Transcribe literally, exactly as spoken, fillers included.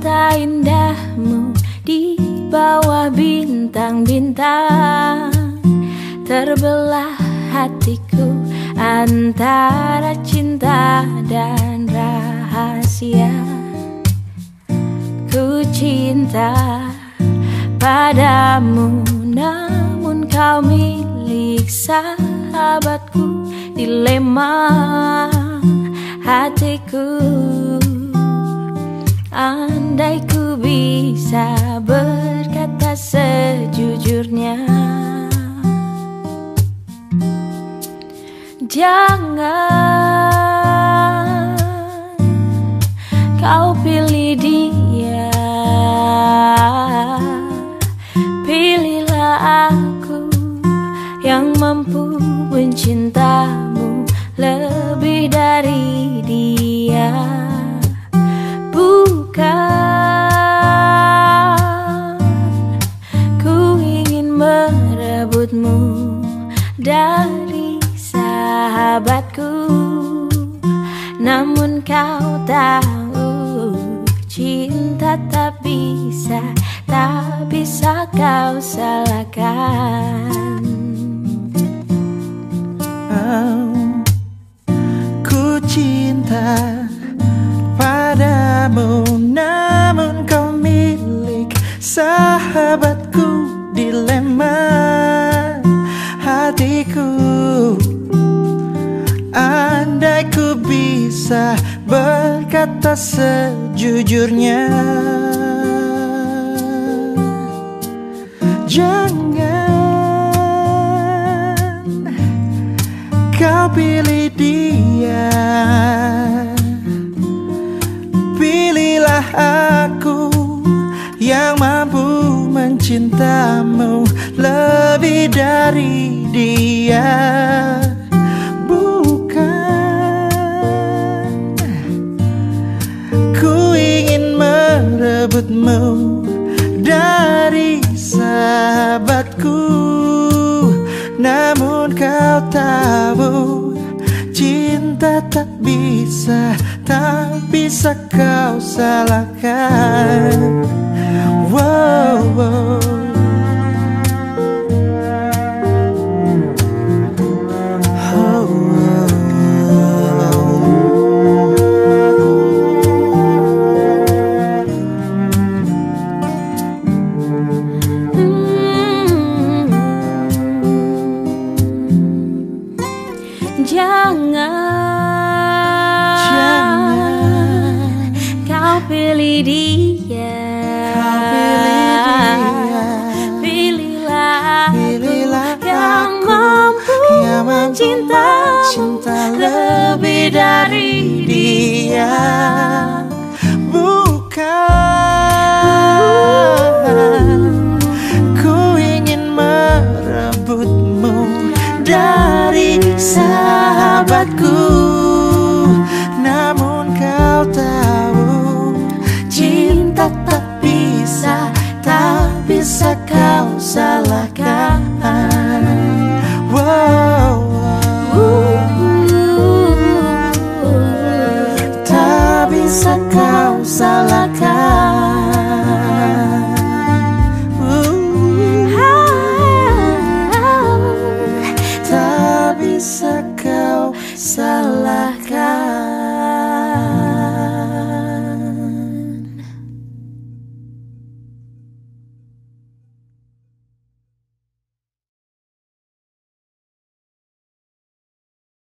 mata indahmu di bawah bintang-bintang, terbelah hatiku antara cinta dan rahasia. Ku cinta padamu, namun kau milik sahabatku. Dilema hatiku, andai ku bisa berkata sejujurnya. Jangan kau pilih dia, pilihlah aku yang mampu mencintamu lebih dari dia. Bukan ku ingin merebutmu dari sahabatku, namun kau tahu cinta tak bisa, tak bisa kau salahkan. Oh, ku cinta padamu, namun kau milik sahabatku. Dilema hatiku, andai ku bisa berkata sejujurnya. Jangan kau pilih dia, pilihlah aku yang mampu mencintamu lebih dari dia. Bukan ku ingin merebutmu dari sahabatku, namun kau tahu cinta tak bisa, tak bisa kau salahkan. Wow, wow. Oh, Jangan, Jangan kau pilih dia, kau pilih dia. Pilihlah, Pilihlah aku yang aku mampu yang mampu mencintamu mencinta lebih dari dia. Bukan ku ingin merebutmu dari sahabatku, namun kau tahu cinta tak bisa, tak bisa kau salahkan. Wow, tak bisa kau salahkan.